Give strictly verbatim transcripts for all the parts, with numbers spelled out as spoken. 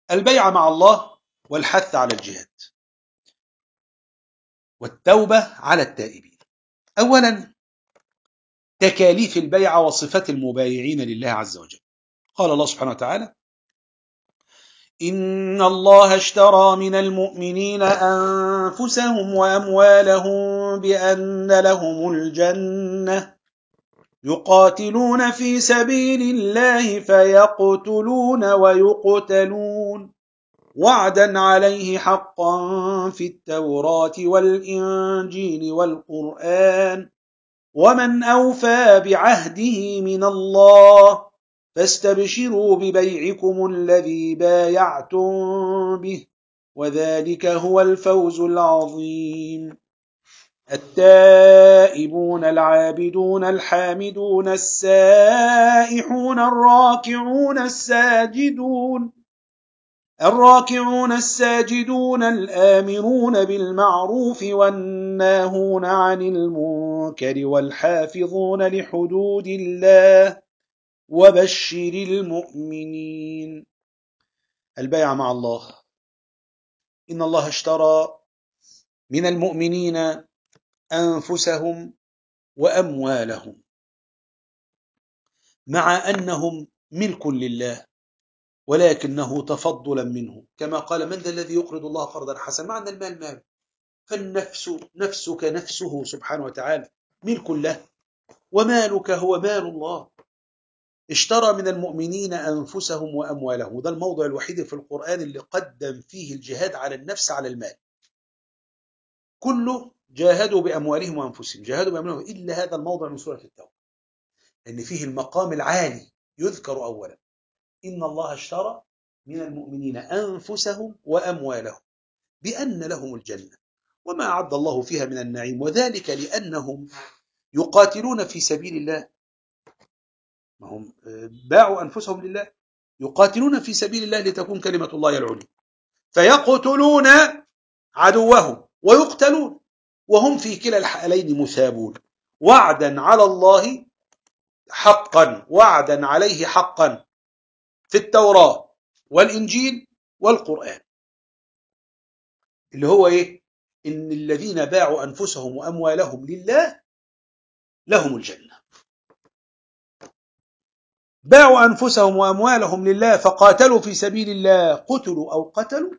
البيع مع الله والحث على الجهاد والتوبة على التائبين. أولا، تكاليف البيع وصفات المبايعين لله عز وجل. قال الله سبحانه وتعالى: إن الله اشترى من المؤمنين أنفسهم وأموالهم بأن لهم الجنة يقاتلون في سبيل الله فيقتلون ويقتلون وعدا عليه حقا في التوراة والإنجيل والقرآن ومن أوفى بعهده من الله فاستبشروا ببيعكم الذي بايعتم به وذلك هو الفوز العظيم. التائبون العابدون الحامدون السائحون الراكعون الساجدون الراكعون الساجدون الآمرون بالمعروف والناهون عن المنكر والحافظون لحدود الله وبشر المؤمنين. البيع مع الله. إن الله اشترى من المؤمنين أنفسهم وأموالهم، مع أنهم ملك لله ولكنه تفضلا منه، كما قال: من ذا الذي يقرض الله قرضا حسنا، مع أن المال مال، فالنفس نفسك نفسه سبحانه وتعالى ملك له، ومالك هو مال الله. اشترى من المؤمنين أنفسهم وأموالهم، وده الموضع الوحيد في القرآن اللي قدم فيه الجهاد على النفس على المال. كله جاهدوا بأموالهم وأنفسهم، جاهدوا بأموالهم، إلا هذا الموضع من سورة التوبة، لأن فيه المقام العالي يذكر أولا: إن الله اشترى من المؤمنين أنفسهم وأموالهم بأن لهم الجنة وما أعد الله فيها من النعيم، وذلك لأنهم يقاتلون في سبيل الله. ما هم باعوا أنفسهم لله، يقاتلون في سبيل الله لتكون كلمة الله العليا، فيقتلون عدوهم ويقتلون، وهم في كلا الحالين مثابون، وعدا على الله حقا، وعدا عليه حقا في التوراة والإنجيل والقرآن، اللي هو إيه؟ إن الذين باعوا أنفسهم وأموالهم لله لهم الجنة. باعوا أنفسهم وأموالهم لله فقاتلوا في سبيل الله، قتلوا أو قتلوا،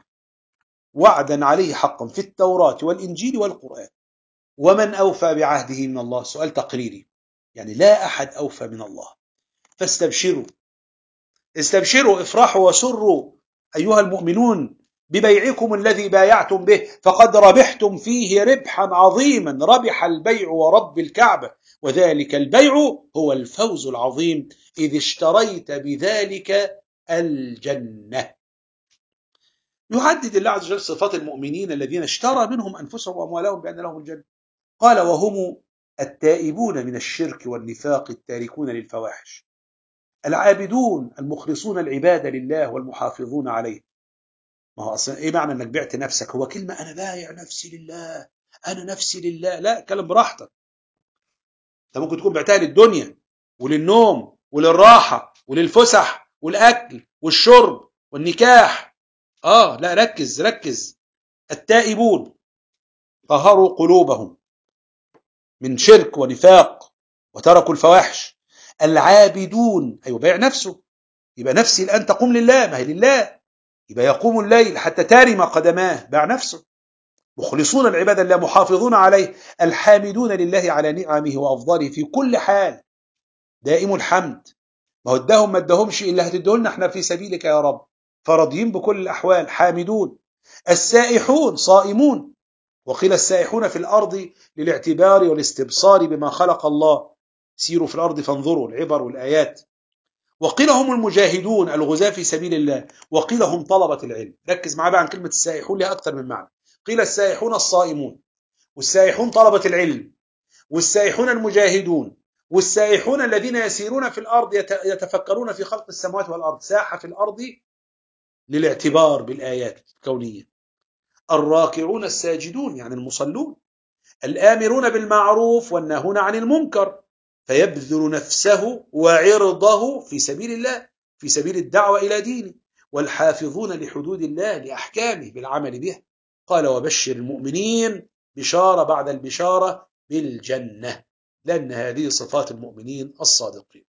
وعدا عليه حقا في التوراة والإنجيل والقرآن. ومن أوفى بعهده من الله؟ سؤال تقريري، يعني لا أحد أوفى من الله. فاستبشروا، استبشروا، افرحوا وسروا أيها المؤمنون ببيعكم الذي بايعتم به، فقد ربحتم فيه ربحا عظيما. ربح البيع ورب الكعبة، وذلك البيع هو الفوز العظيم، إذ اشتريت بذلك الجنة. يحدد الله عز وجل صفات المؤمنين الذين اشترى منهم أنفسهم وأموالهم بأن لهم الجنة. قال: وهم التائبون من الشرك والنفاق التاركون للفواحش، العابدون المخلصون العبادة لله والمحافظون عليه. ما هو أصلا إيه معنى أنك بعت نفسك؟ هو كلمة أنا بايع نفسي لله، أنا نفسي لله، لا، كلام براحتك. أنت ممكن تكون بعتها للدنيا وللنوم وللراحة وللفسح والأكل والشرب والنكاح. آه لا، ركز ركز. التائبون طهروا قلوبهم من شرك ونفاق وتركوا الفواحش. العابدون، أيوة، بيع نفسه، يبقى نفسي الآن تقوم لله، ما هي لله، يبقى يقوم الليل حتى تارم قدماه، باع نفسه. مخلصون العبادة لله، محافظون عليه. الحامدون لله على نعمه وأفضاله في كل حال، دائم الحمد. ما هو اداهم ما اداهمش إلا هتدهلنا احنا في سبيلك يا رب، فراضيين بكل الأحوال، حامدون. السائحون صائمون، وقيل السائحون في الأرض للاعتبار والاستبصار بما خلق الله، سيروا في الأرض فانظروا العبر والآيات. وقيل هم المجاهدون الغزاة في سبيل الله، وقيل هم طلبة العلم. ركز معايا بقى عن كلمة السائحون، لها أكثر من معنى. قيل السائحون الصائمون، والسائحون طلبة العلم، والسائحون المجاهدون، والسائحون الذين يسيرون في الأرض يتفكرون في خلق السماوات والأرض. ساحة في الأرض للاعتبار بالآيات الكونية. الراكعون الساجدون يعني المصلون. الآمرون بالمعروف والناهون عن المنكر، فيبذل نفسه وعرضه في سبيل الله، في سبيل الدعوة إلى دينه. والحافظون لحدود الله لأحكامه بالعمل بها. قال وبشر المؤمنين بشارة بعد البشارة بالجنة، لأن هذه صفات المؤمنين الصادقين.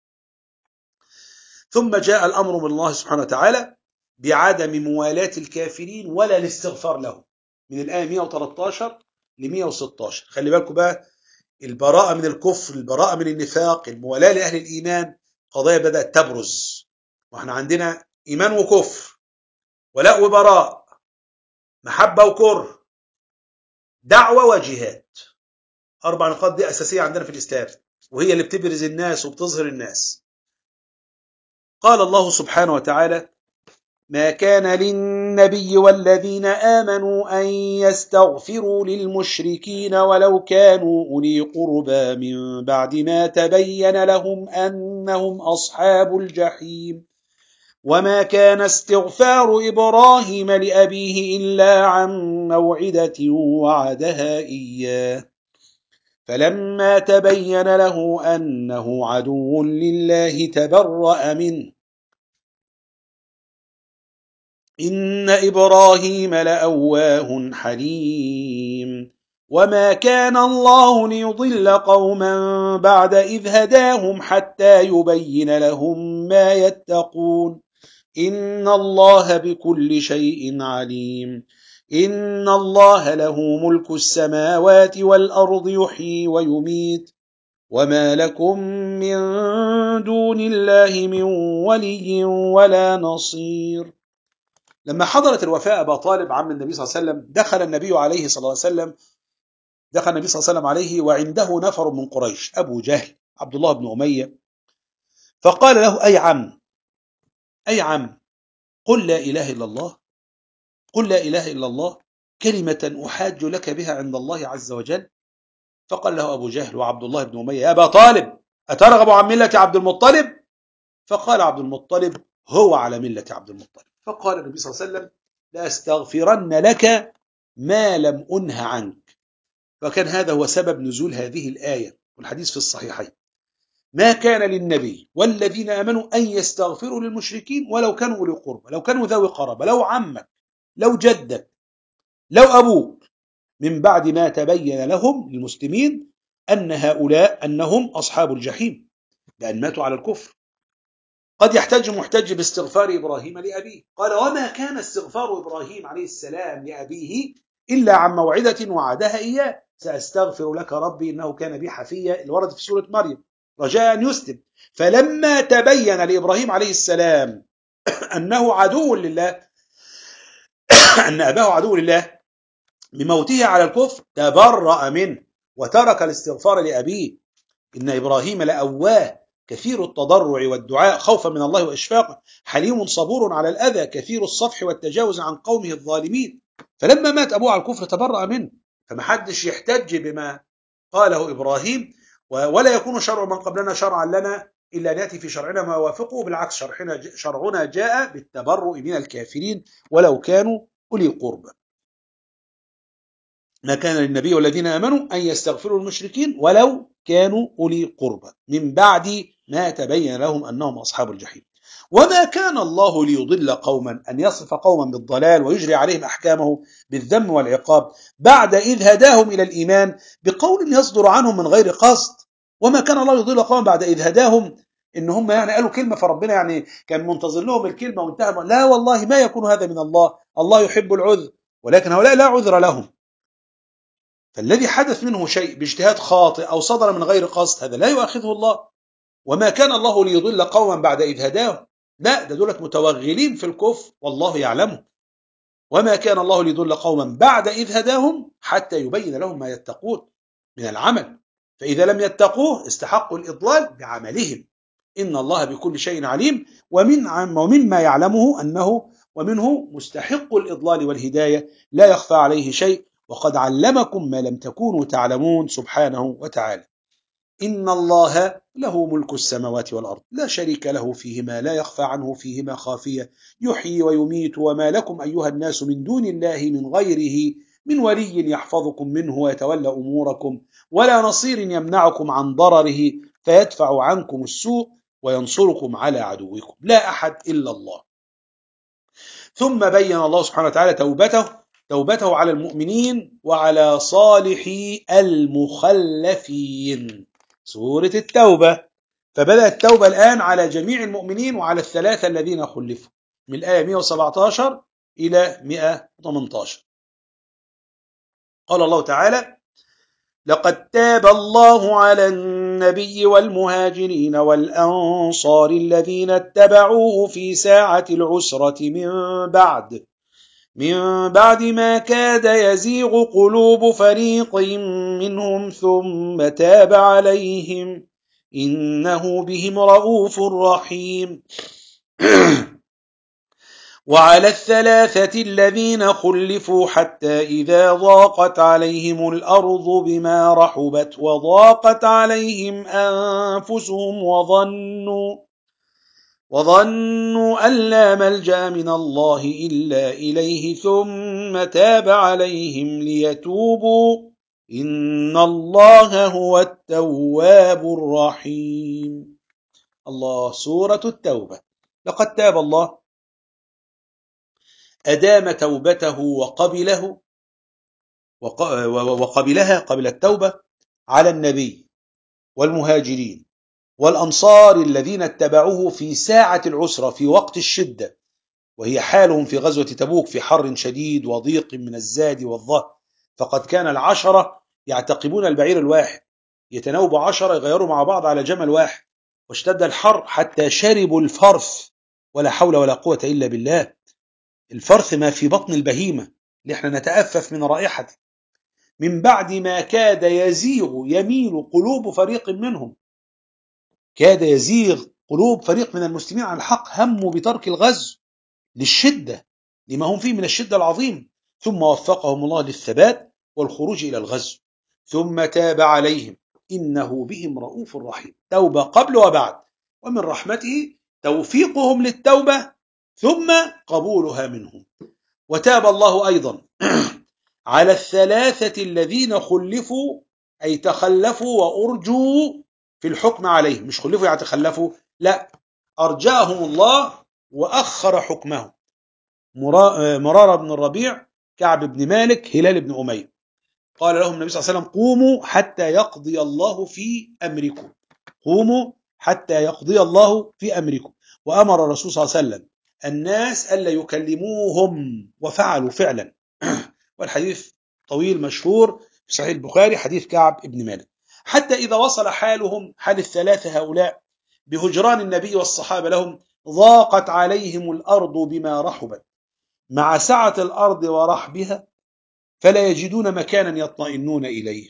ثم جاء الأمر من الله سبحانه وتعالى بعدم موالاة الكافرين ولا الاستغفار لهم، من الآية مئة وثلاثة عشر ل مئة وستة عشر. خلي بالكم بقى، البراءة من الكفر، البراءة من النفاق، الموالاة لأهل الإيمان، قضايا بدأت تبرز. واحنا عندنا إيمان وكفر، ولاء وبراء، محبة وكره، دعوة وجهاد. أربع نقاط دي أساسية عندنا في الإسلام، وهي اللي بتبرز الناس وبتظهر الناس. قال الله سبحانه وتعالى: ما كان للنبي والذين آمنوا أن يستغفروا للمشركين ولو كانوا أولي قربى من بعد ما تبين لهم أنهم أصحاب الجحيم وما كان استغفار إبراهيم لأبيه إلا عن موعدة وعدها إياه فلما تبين له أنه عدو لله تبرأ منه إن إبراهيم لأواه حليم وما كان الله ليضل قوما بعد إذ هداهم حتى يبين لهم ما يتقون إن الله بكل شيء عليم إن الله له ملك السماوات والأرض يحيي ويميت وما لكم من دون الله من ولي ولا نصير. لما حضرت الوفاة أبا طالب عم النبي صلى الله عليه وسلم، دخل النبي عليه صلى الله عليه وسلم دخل النبي صلى الله عليه وسلم عليه وعنده نفر من قريش، أبو جهل، عبد الله بن أمية، فقال له: أي عم أي عم قل لا إله إلا الله، قل لا إله إلا الله كلمة أحاج لك بها عند الله عز وجل. فقال له أبو جهل وعبد الله بن أمية: يا أبا طالب أترغب عن ملة عبد المطلب؟ فقال عبد المطلب: هو على ملة عبد المطلب. فقال النبي صلى الله عليه وسلم: لأستغفرن لك ما لم أنه عنك. وكان هذا هو سبب نزول هذه الآية، والحديث في الصحيحين: ما كان للنبي والذين آمنوا أن يستغفروا للمشركين ولو كانوا أولي قربى، لو كانوا ذوي قرابة، لو عمك، لو جدك، لو أبوك، من بعد ما تبين لهم للمسلمين أن هؤلاء أنهم أصحاب الجحيم، لأن ماتوا على الكفر. قد يحتج محتج باستغفار إبراهيم لأبيه، قال: وما كان استغفار إبراهيم عليه السلام لأبيه إلا عن موعدة وعدها إياه سأستغفر لك ربي إنه كان بي حفيا، اللي ورد في سورة مريم، رجاء أن يسلم. فلما تبين لإبراهيم عليه السلام أنه عدو لله أن أباه عدو لله بموته على الكفر تبرأ منه وترك الاستغفار لأبيه. إن إبراهيم لأواه كثير التضرع والدعاء خوفا من الله وإشفاقا، حليم صبور على الأذى، كثير الصفح والتجاوز عن قومه الظالمين. فلما مات أبوه على الكفر تبرأ منه. فمحدش يحتج بما قاله إبراهيم، ولا يكون شرع من قبلنا شرعا لنا إلا أن يأتي في شرعنا ما يوافقه. بالعكس، شرعنا شرعنا جاء بالتبرؤ من الكافرين ولو كانوا أولي قربى. ما كان للنبي والذين آمنوا أن يستغفروا المشركين ولو كانوا أولي قربى من بعد ما تبين لهم أنهم أصحاب الجحيم. وما كان الله ليضل قوما، أن يصف قوما بالضلال ويجري عليهم أحكامه بالذم والعقاب بعد إذ هداهم إلى الإيمان بقول يصدر عنهم من غير قصد. وما كان الله يضل قوما بعد إذ هداهم، إن هم يعني قالوا كلمة فربنا يعني كان منتظر لهم الكلمة وانتهى. لا والله، ما يكون هذا من الله، الله يحب العذر، ولكن هؤلاء لا عذر لهم. فالذي حدث منه شيء باجتهاد خاطئ أو صدر من غير قصد هذا لا يؤاخذه الله. وما كان الله ليضل قوما بعد إذ هداهم، لا، ده دولة متوغلين في الكفر والله يعلمه. وما كان الله ليضل قوما بعد إذ هداهم حتى يبين لهم ما يتقون من العمل، فإذا لم يتقوه استحقوا الإضلال بعملهم. إن الله بكل شيء عليم. ومن ومما يعلمه أنه ومنه مستحق الإضلال والهداية لا يخفى عليه شيء، وقد علمكم ما لم تكونوا تعلمون سبحانه وتعالى. إن الله له ملك السماوات والأرض لا شريك له فيهما، لا يخفى عنه فيهما خافية، يحيي ويميت. وما لكم أيها الناس من دون الله من غيره من ولي يحفظكم منه ويتولى أموركم، ولا نصير يمنعكم عن ضرره فيدفع عنكم السوء وينصركم على عدوكم. لا أحد إلا الله. ثم بين الله سبحانه وتعالى توبته توبته على المؤمنين وعلى صالحي المخلفين، سورة التوبة. فبدأ التوبة الآن على جميع المؤمنين وعلى الثلاثة الذين خلفوا، من الآية مئة وسبعة عشر إلى مئة وثمانية عشر. قال الله تعالى: لقد تاب الله على النبي والمهاجرين والأنصار الذين اتبعوه في ساعة العسرة من بعد من بعد ما كاد يزيغ قلوب فريق منهم ثم تاب عليهم إنه بهم رءوف رحيم. وعلى الثلاثة الذين خلفوا حتى إذا ضاقت عليهم الأرض بما رحبت وضاقت عليهم أنفسهم وظنوا وظنوا أن لا ملجأ من الله إلا إليه ثم تاب عليهم ليتوبوا إن الله هو التواب الرحيم. الله، سورة التوبة. لقد تاب الله، أدام توبته وقبله وقبلها قبل التوبة على النبي والمهاجرين والأنصار الذين اتبعوه في ساعة العسرة، في وقت الشدة، وهي حالهم في غزوة تبوك في حر شديد وضيق من الزاد والظهر. فقد كان العشرة يعتقبون البعير الواحد، يتناوب عشرة يغيروا مع بعض على جمل واحد، واشتد الحر حتى شربوا الفرث، ولا حول ولا قوة إلا بالله. الفرث ما في بطن البهيمة اللي احنا نتأفف من رائحته. من بعد ما كاد يزيغ يميل قلوب فريق منهم، كاد يزيغ قلوب فريق من المسلمين عن الحق، هموا بترك الغزو للشدة، لما هم فيه من الشدة العظيم، ثم وفقهم الله للثبات والخروج إلى الغزو. ثم تاب عليهم إنه بهم رؤوف رحيم. توبة قبل وبعد، ومن رحمته توفيقهم للتوبة ثم قبولها منهم. وتاب الله أيضا على الثلاثة الذين خلفوا، أي تخلفوا وأرجوا في الحكم عليهم، مش خلفوا يعني تخلفوا، لا، أرجاهم الله وأخر حكمهم. مرارة بن الربيع، كعب بن مالك، هلال بن أمية. قال لهم النبي صلى الله عليه وسلم: قوموا حتى يقضي الله في أمركم، قوموا حتى يقضي الله في أمركم. وأمر الرسول صلى الله عليه وسلم الناس ألا يكلموهم، وفعلوا فعلا. والحديث طويل مشهور في صحيح البخاري، حديث كعب بن مالك. حتى إذا وصل حالهم، حال الثلاثة هؤلاء، بهجران النبي والصحابة لهم، ضاقت عليهم الأرض بما رحبت، مع سعة الأرض ورحبها، فلا يجدون مكانا يطمئنون إليه.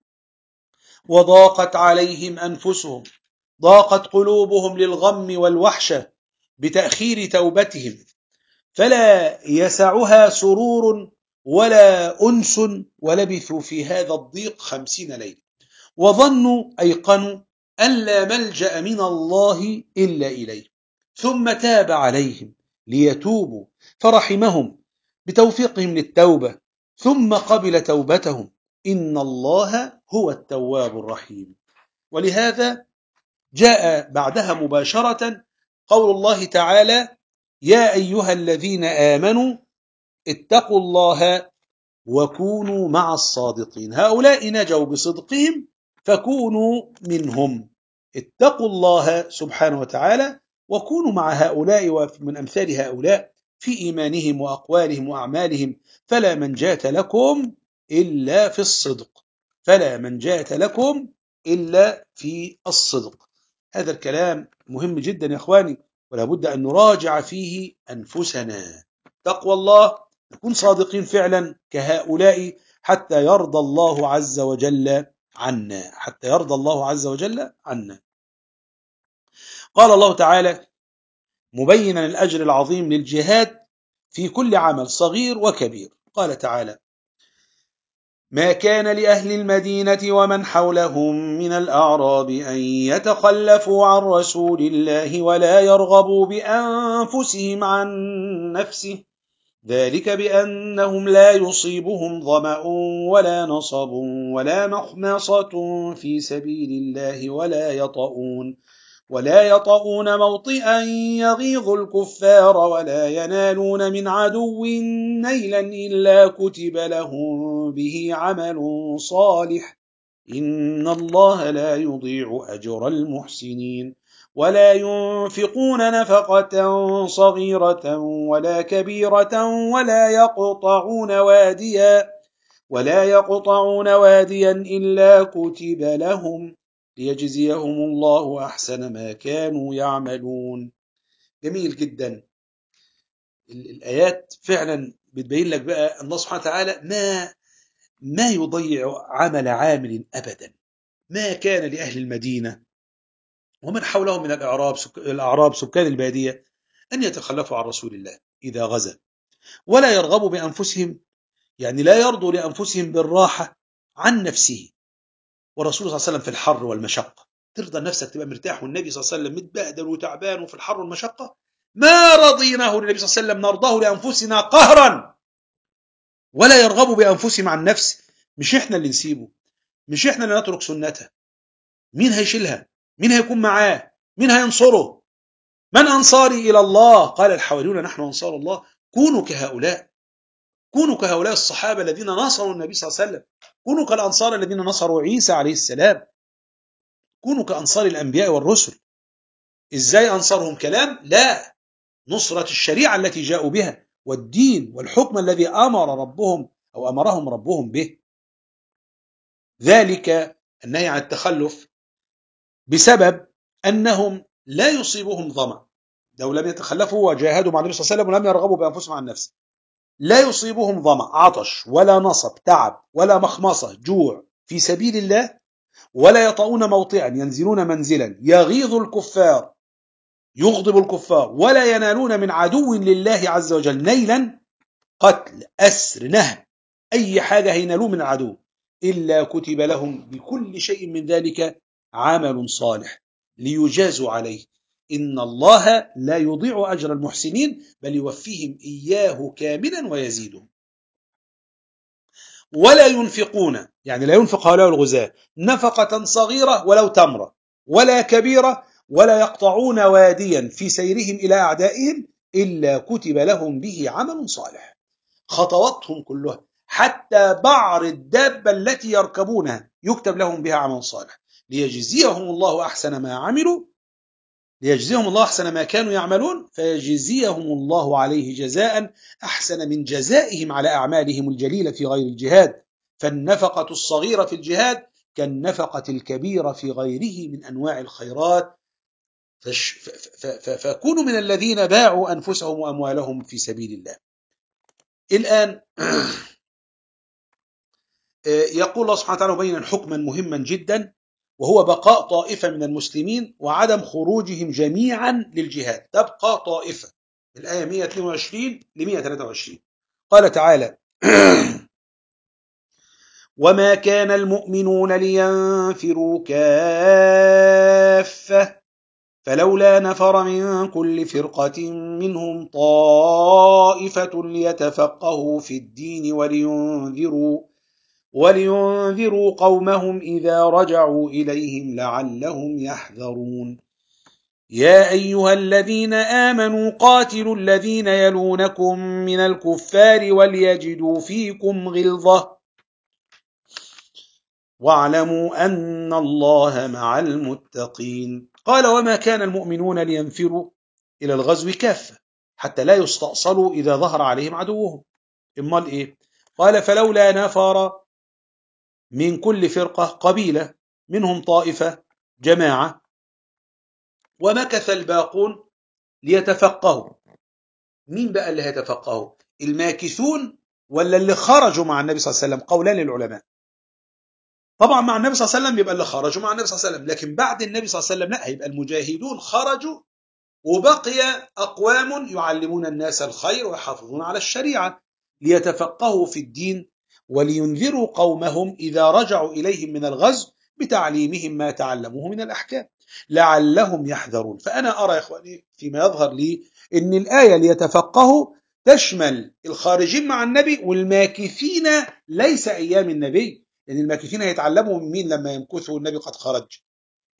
وضاقت عليهم أنفسهم، ضاقت قلوبهم للغم والوحشة بتأخير توبتهم، فلا يسعها سرور ولا أنس، ولبثوا في هذا الضيق خمسين ليلة. وظنوا، أيقنوا، أن لا ملجأ من الله إلا إليه، ثم تاب عليهم ليتوبوا فرحمهم بتوفيقهم للتوبة، ثم قبل توبتهم إن الله هو التواب الرحيم. ولهذا جاء بعدها مباشرة قول الله تعالى: يا أيها الذين آمنوا اتقوا الله وكونوا مع الصادقين. هؤلاء نجوا بصدقهم فكونوا منهم. اتقوا الله سبحانه وتعالى وكونوا مع هؤلاء ومن أمثال هؤلاء في إيمانهم وأقوالهم وأعمالهم. فلا منجاة لكم إلا في الصدق، فلا منجاة لكم إلا في الصدق. هذا الكلام مهم جدا يا أخواني، ولا بد أن نراجع فيه أنفسنا. تقوى الله، نكون صادقين فعلا كهؤلاء حتى يرضى الله عز وجل عنا، حتى يرضى الله عز وجل عنا. قال الله تعالى مبينا الأجر العظيم للجهاد في كل عمل صغير وكبير، قال تعالى: ما كان لأهل المدينة ومن حولهم من الأعراب أن يتخلفوا عن رسول الله ولا يرغبوا بأنفسهم عن نفسه، ذلك بأنهم لا يصيبهم ظمأ ولا نصب ولا مخمصة في سبيل الله ولا يطؤون ولا يطؤون موطئا يغيظ الكفار ولا ينالون من عدو نيلا إلا كتب لهم به عمل صالح إن الله لا يضيع أجر المحسنين ولا ينفقون نفقة صغيرة ولا كبيرة ولا يقطعون واديا ولا يقطعون واديا إلا كتب لهم ليجزيهم الله أحسن ما كانوا يعملون. جميل جدا. الآيات فعلا بتبين لك بقى الله سبحانه وتعالى ما ما يضيع عمل عامل أبدا. ما كان لأهل المدينة ومن حولهم من الأعراب الأعراب سكان البادية أن يتخلفوا عن رسول الله إذا غزا، ولا يرغبوا بأنفسهم، يعني لا يرضوا لأنفسهم بالراحة عن نفسه. والرسول صلى الله عليه وسلم في الحر والمشقة، ترضى نفسك تبقى مرتاح والنبي صلى الله عليه وسلم متبهدل وتعبان وفي الحر والمشقة؟ ما رضيناه للنبي صلى الله عليه وسلم نرضاه لأنفسنا قهرا. ولا يرغبوا بأنفسهم عن نفس. مش إحنا اللي نسيبه، مش إحنا اللي نترك سنته. مين هيشيلها؟ مين هيكون معاه؟ مين هينصره؟ من أنصاري إلى الله؟ قال الحواريون نحن أنصار الله. كونوا كهؤلاء، كونوا كهؤلاء الصحابة الذين نصروا النبي صلى الله عليه وسلم، كونوا كالأنصار الذين نصروا عيسى عليه السلام، كونوا كأنصار الأنبياء والرسل. إزاي أنصرهم كلام؟ لا، نصرة الشريعة التي جاءوا بها والدين والحكم الذي أمر ربهم أو أمرهم ربهم به. ذلك النهي عن التخلف بسبب أنهم لا يصيبهم ظمأ لو لم يتخلفوا وجاهدوا مع النبي صلى الله عليه وسلم ولم يرغبوا بأنفسهم عن نفسه. لا يصيبهم ظمأ، عطش ولا نصب تعب ولا مخمصة جوع في سبيل الله، ولا يطؤون موطئا ينزلون منزلا يغيظ الكفار يغضب الكفار، ولا ينالون من عدو لله عز وجل نيلا، قتل أسر نهب أي حاجة هينالوه من العدو، إلا كتب لهم بكل شيء من ذلك عمل صالح ليجازوا عليه إن الله لا يضيع أجر المحسنين بل يوفيهم إياه كاملا ويزيدهم. ولا ينفقون، يعني لا ينفق هؤلاء الغزاة نفقة صغيرة ولو تمرة ولا كبيرة، ولا يقطعون واديا في سيرهم إلى أعدائهم إلا كتب لهم به عمل صالح. خطواتهم كلها حتى بعر الدابة التي يركبونها يكتب لهم بها عمل صالح ليجزيهم الله أحسن ما عملوا، ليجزيهم الله أحسن ما كانوا يعملون، فيجزيهم الله عليه جزاء أحسن من جزائهم على أعمالهم الجليلة في غير الجهاد. فالنفقة الصغيرة في الجهاد كالنفقة الكبيرة في غيره من أنواع الخيرات. فكونوا من الذين باعوا أنفسهم وأموالهم في سبيل الله. الآن يقول الله سبحانه وتعالى مبينا حكما مهما جدا، وهو بقاء طائفة من المسلمين وعدم خروجهم جميعا للجهاد. تبقى طائفة، الآية مئة واثنين وعشرين ل مئة وثلاثة وعشرين. قال تعالى وما كان المؤمنون لينفروا كافة فلولا نفر من كل فرقة منهم طائفة ليتفقهوا في الدين ولينذروا ولينذروا قومهم إذا رجعوا إليهم لعلهم يحذرون. يا أيها الذين آمنوا قاتلوا الذين يلونكم من الكفار وليجدوا فيكم غلظة واعلموا أن الله مع المتقين. قال وما كان المؤمنون لينفروا إلى الغزو كافة حتى لا يستأصلوا إذا ظهر عليهم عدوهم. إمال إيه؟ قال فلولا نفر من كل فرقة قبيلة منهم طائفة جماعة ومكث الباقون ليتفقهوا. مين بقى اللي هيتفقهوا؟ الماكثون ولا اللي خرجوا مع النبي صلى الله عليه وسلم؟ قولان للعلماء. طبعا مع النبي صلى الله عليه وسلم يبقى اللي خرجوا مع النبي صلى الله عليه وسلم، لكن بعد النبي صلى الله عليه وسلم لا، هيبقى المجاهدون خرجوا وبقي أقوام يعلمون الناس الخير ويحافظون على الشريعة ليتفقهوا في الدين ولينذروا قومهم إذا رجعوا إليهم من الغزو بتعليمهم ما تعلموه من الأحكام لعلهم يحذرون. فأنا أرى يا إخواني فيما يظهر لي أن الآية ليتفقهوا تشمل الخارجين مع النبي والماكثين ليس أيام النبي، لأن الماكثين هيتعلموا من مين لما يمكثوا النبي قد خرج؟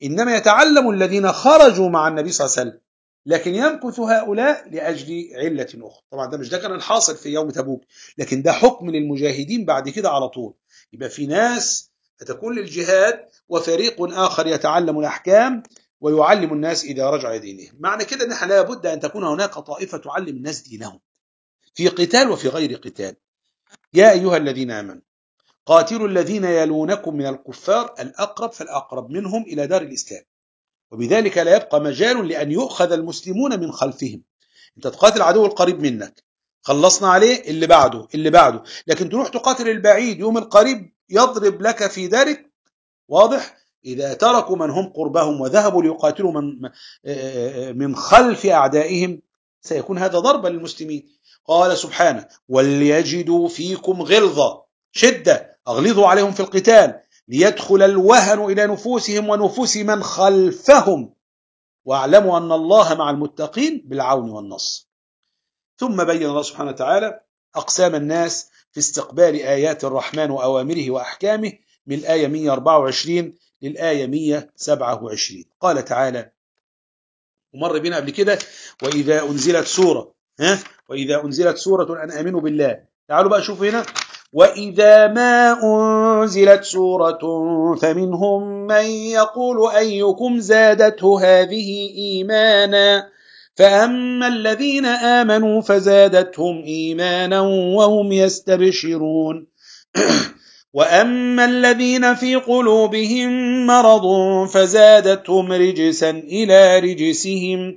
إنما يتعلم الذين خرجوا مع النبي صلى الله عليه وسلم، لكن يمكث هؤلاء لأجل علة أخرى. طبعا ده مش ده كان الحاصل في يوم تبوك، لكن ده حكم للمجاهدين بعد كده على طول. يبقى في ناس فتكون للجهاد، وفريق آخر يتعلم الأحكام ويعلم الناس إذا رجع دينهم. معنى كده أن لا بد أن تكون هناك طائفة تعلم الناس دينهم في قتال وفي غير قتال. يا أيها الذين آمنوا قاتلوا الذين يلونكم من الكفار الأقرب فالأقرب منهم إلى دار الإسلام، وبذلك لا يبقى مجال لأن يؤخذ المسلمون من خلفهم. أنت تقاتل العدو القريب منك، خلصنا عليه، اللي بعده اللي بعده، لكن تروح تقاتل البعيد يوم القريب يضرب لك في دارك. واضح؟ إذا تركوا من هم قربهم وذهبوا ليقاتلوا من من خلف أعدائهم سيكون هذا ضربا للمسلمين. قال سبحانه: وليجدوا فيكم غلظة، شدة، أغلظوا عليهم في القتال، ليدخل الوهن إلى نفوسهم ونفوس من خلفهم، واعلموا أن الله مع المتقين بالعون والنصر. ثم بين الله سبحانه وتعالى أقسام الناس في استقبال آيات الرحمن وأوامره وأحكامه من الآية مئة وأربعة وعشرين للآية مئة وسبعة وعشرين. قال تعالى، ومر بنا قبل كده: وإذا أنزلت سورة ها وإذا أنزلت سورة أن آمنوا بالله. تعالوا بقى شوفوا هنا: وإذا ما أنزلت سورة فمنهم من يقول أيكم زادته هذه إيمانا فأما الذين آمنوا فزادتهم إيمانا وهم يستبشرون وأما الذين في قلوبهم مرض فزادتهم رجسا إلى رجسهم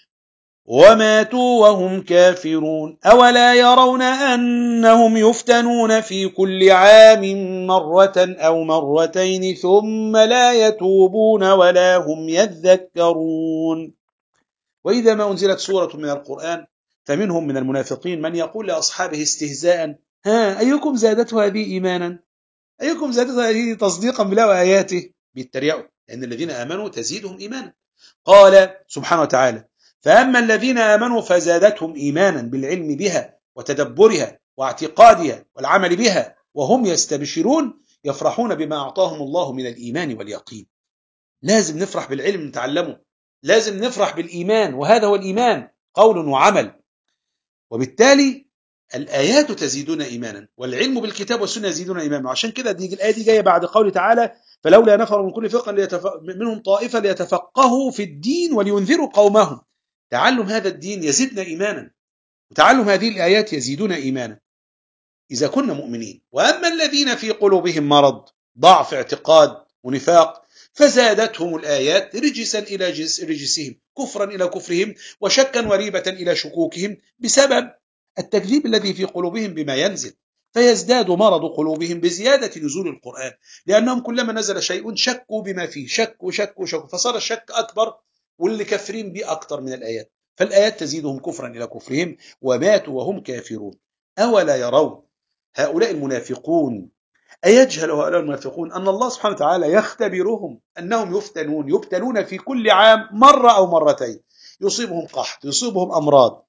وماتوا وهم كافرون أولا يرون أنهم يفتنون في كل عام مرة أو مرتين ثم لا يتوبون ولا هم يذكرون. وإذا ما أنزلت سورة من القرآن فمنهم من المنافقين من يقول لأصحابه استهزاء: ها أيكم زادته هذه إيمانا، أيكم زادته هذه تصديقا بالله وآياته، بيتريقوا، لأن الذين آمنوا تزيدهم إيمانا. قال سبحانه وتعالى: فأما الذين آمنوا فزادتهم إيمانا بالعلم بها وتدبرها واعتقادها والعمل بها وهم يستبشرون يفرحون بما أعطاهم الله من الإيمان واليقين. لازم نفرح بالعلم نتعلمه، لازم نفرح بالإيمان، وهذا هو الإيمان قول وعمل. وبالتالي الآيات تزيدون إيمانا والعلم بالكتاب والسنة يزيدون إيمانا. وعشان كده دي الآية دي جاية بعد قول تعالى: فلولا نفر من كل فرقة ليتف... منهم طائفة ليتفقهوا في الدين ولينذروا قومهم. تعلم هذا الدين يزيدنا إيمانا، وتعلم هذه الآيات يزيدون إيمانا إذا كنا مؤمنين. وأما الذين في قلوبهم مرض، ضعف اعتقاد ونفاق، فزادتهم الآيات رجسا إلى رجسهم، كفرا إلى كفرهم، وشكا وريبة إلى شكوكهم، بسبب التكذيب الذي في قلوبهم بما ينزل، فيزداد مرض قلوبهم بزيادة نزول القرآن، لأنهم كلما نزل شيء شكوا بما فيه، شك وشك وشك، فصار الشك أكبر واللي كافرين به أكثر من الآيات، فالآيات تزيدهم كفرا إلى كفرهم وماتوا وهم كافرون. أولا يرون هؤلاء المنافقون، أيجهل هؤلاء المنافقون أن الله سبحانه وتعالى يختبرهم، أنهم يفتنون يبتلون في كل عام مرة أو مرتين، يصيبهم قحط، يصيبهم أمراض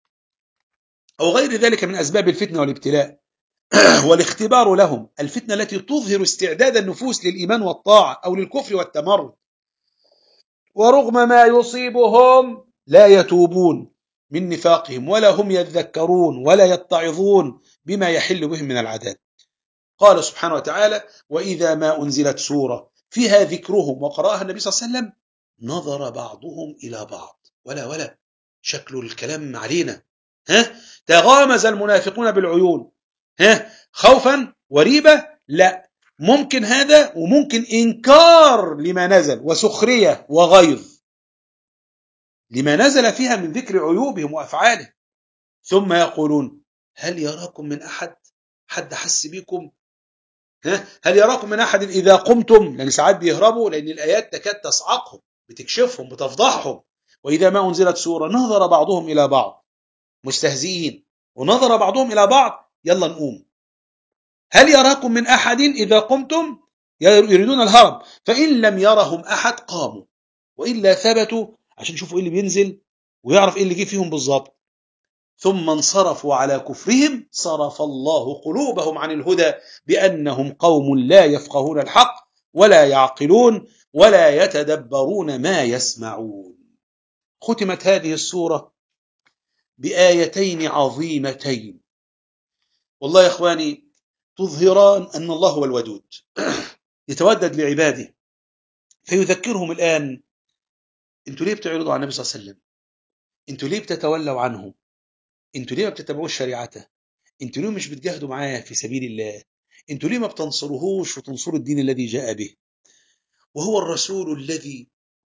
أو غير ذلك من أسباب الفتنة والابتلاء والاختبار لهم، الفتنة التي تظهر استعداد النفوس للإيمان والطاعة أو للكفر والتمرد، ورغم ما يصيبهم لا يتوبون من نفاقهم ولا هم يذكرون ولا يتعظون بما يحل بهم من العذاب. قال سبحانه وتعالى: وإذا ما أنزلت سورة فيها ذكرهم وقرأها النبي صلى الله عليه وسلم نظر بعضهم إلى بعض، ولا ولا شكل الكلام علينا، ها تغامز المنافقون بالعيون، ها خوفا وريبة، لا ممكن هذا، وممكن إنكار لما نزل وسخرية وغيظ لما نزل فيها من ذكر عيوبهم وأفعالهم، ثم يقولون: هل يراكم من أحد؟ حد حس بكم؟ هل يراكم من أحد إذا قمتم؟ لأن ساعات بيهربوا، لأن الآيات تكاد تصعقهم، بتكشفهم، بتفضحهم. وإذا ما أنزلت سورة نظر بعضهم إلى بعض مستهزئين، ونظر بعضهم إلى بعض يلا نقوم. هل يراكم من أحد إذا قمتم؟ يريدون الهرب، فإن لم يرهم أحد قاموا، وإلا ثبتوا عشان يشوفوا إيه اللي بينزل ويعرف إيه اللي جه فيهم بالضبط. ثم انصرفوا على كفرهم صرف الله قلوبهم عن الهدى بأنهم قوم لا يفقهون الحق ولا يعقلون ولا يتدبرون ما يسمعون. ختمت هذه السورة بآيتين عظيمتين، والله يا إخواني تظهران أن الله هو الودود يتودد لعباده، فيذكرهم الآن: انتوا ليه بتعرضوا عن النبي صلى الله عليه وسلم؟ انتوا ليه بتتولوا عنه؟ انتوا ليه ما بتتبعوش شريعته؟ انتوا ليه مش بتجاهدوا معاه في سبيل الله؟ انتوا ليه ما بتنصروهوش وتنصروا الدين الذي جاء به؟ وهو الرسول الذي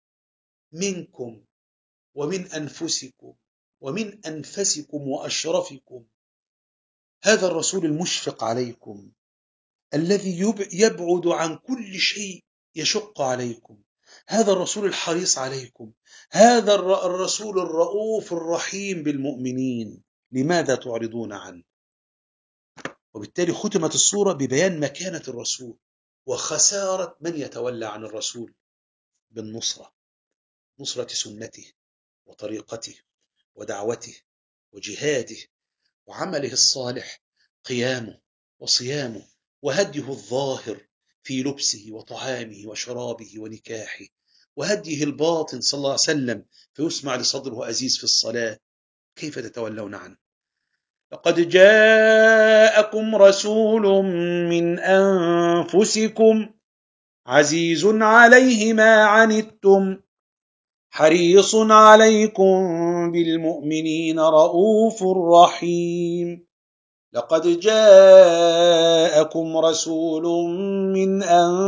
منكم ومن أنفسكم ومن أنفسكم وأشرفكم، هذا الرسول المشفق عليكم الذي يبعد عن كل شيء يشق عليكم، هذا الرسول الحريص عليكم، هذا الرسول الرؤوف الرحيم بالمؤمنين، لماذا تعرضون عنه؟ وبالتالي ختمت السورة ببيان مكانة الرسول وخسارة من يتولى عن الرسول بالنصرة، نصرة سنته وطريقته ودعوته وجهاده وعمله الصالح، قيامه وصيامه وهديه الظاهر في لبسه وطعامه وشرابه ونكاحه، وهديه الباطن صلى الله عليه وسلم فيسمع لصدره أزيز في الصلاة. كيف تتولون عنه؟ لقد جاءكم رسول من أنفسكم عزيز عليه ما عنتم حريص عليكم بالمؤمنين رؤوف رحيم. لقد جاءكم رسول من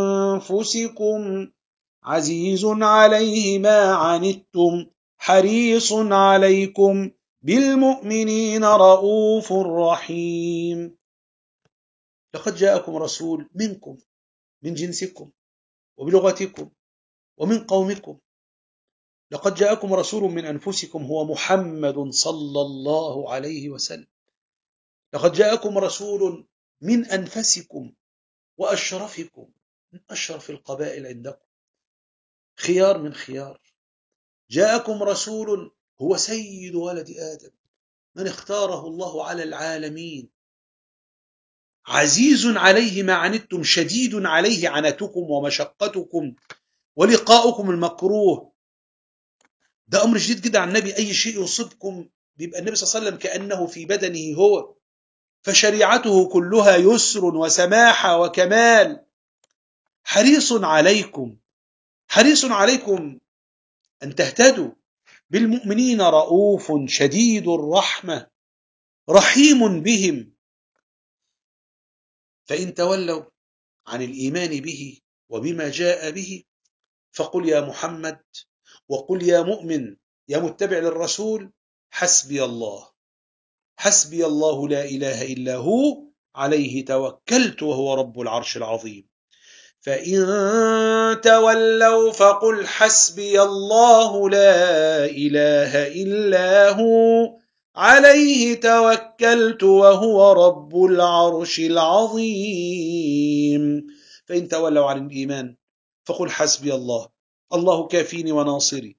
أنفسكم عزيز عليه ما عنتم حريص عليكم بالمؤمنين رؤوف رحيم. لقد جاءكم رسول منكم، من جنسكم وبلغتكم ومن قومكم. لقد جاءكم رسول من أنفسكم هو محمد صلى الله عليه وسلم. لقد جاءكم رسول من أنفسكم وأشرفكم، من أشرف القبائل عندكم، خيار من خيار. جاءكم رسول هو سيد ولد آدم، من اختاره الله على العالمين، عزيز عليه ما عنتم شديد عليه عنتكم ومشقتكم ولقاؤكم المكروه. ده أمر جديد جدا عن النبي، أي شيء يصيبكم بيبقى النبي صلى الله عليه وسلم كأنه في بدنه هو، فشريعته كلها يسر وسماحة وكمال. حريص عليكم، حريص عليكم أن تهتدوا، بالمؤمنين رؤوف شديد الرحمة رحيم بهم. فإن تولوا عن الإيمان به وبما جاء به فقل يا محمد وقل يا مؤمن يا متبع للرسول: حسبي الله، حسبي الله لا إله إلا هو عليه توكلت وهو رب العرش العظيم. فإن تولوا فقل حسبي الله لا إله إلا هو عليه توكلت وهو رب العرش العظيم. فإن تولوا عن الإيمان فقل حسبي الله، الله كافيني وناصري،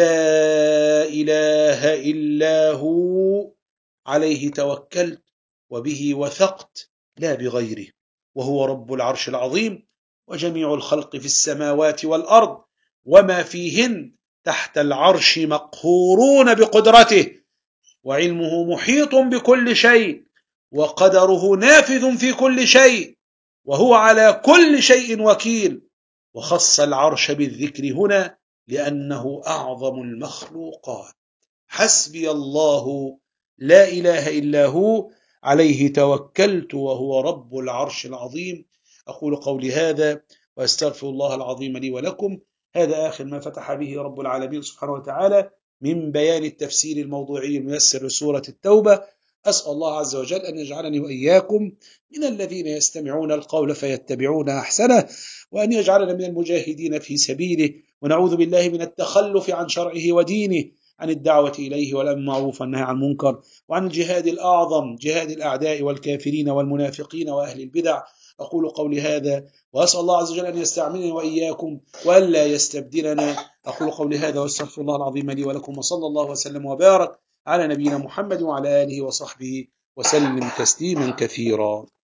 لا إله إلا هو عليه توكلت وبه وثقت لا بغيره، وهو رب العرش العظيم، وجميع الخلق في السماوات والأرض وما فيهن تحت العرش مقهورون بقدرته، وعلمه محيط بكل شيء، وقدره نافذ في كل شيء، وهو على كل شيء وكيل. وخص العرش بالذكر هنا لأنه أعظم المخلوقات. حسبي الله لا إله إلا هو عليه توكلت وهو رب العرش العظيم. أقول قولي هذا وأستغفر الله العظيم لي ولكم. هذا آخر ما فتح به رب العالمين سبحانه وتعالى من بيان التفسير الموضوعي الميسر لسورة التوبة. أسأل الله عز وجل أن يجعلني وإياكم من الذين يستمعون القول فيتبعون أحسنه، وأن يجعلنا من المجاهدين في سبيله، ونعوذ بالله من التخلف عن شرعه ودينه، عن الدعوة إليه والأمر بالمعروف والنهي عن المنكر، وعن الجهاد الأعظم جهاد الأعداء والكافرين والمنافقين وأهل البدع. أقول قولي هذا وأسأل الله عز وجل أن يستعملني وإياكم وألا يستبدلنا. أقول قولي هذا وأستغفر الله العظيم لي ولكم، وصلى الله وسلم وبارك على نبينا محمد وعلى آله وصحبه وسلم تسليما كثيرا.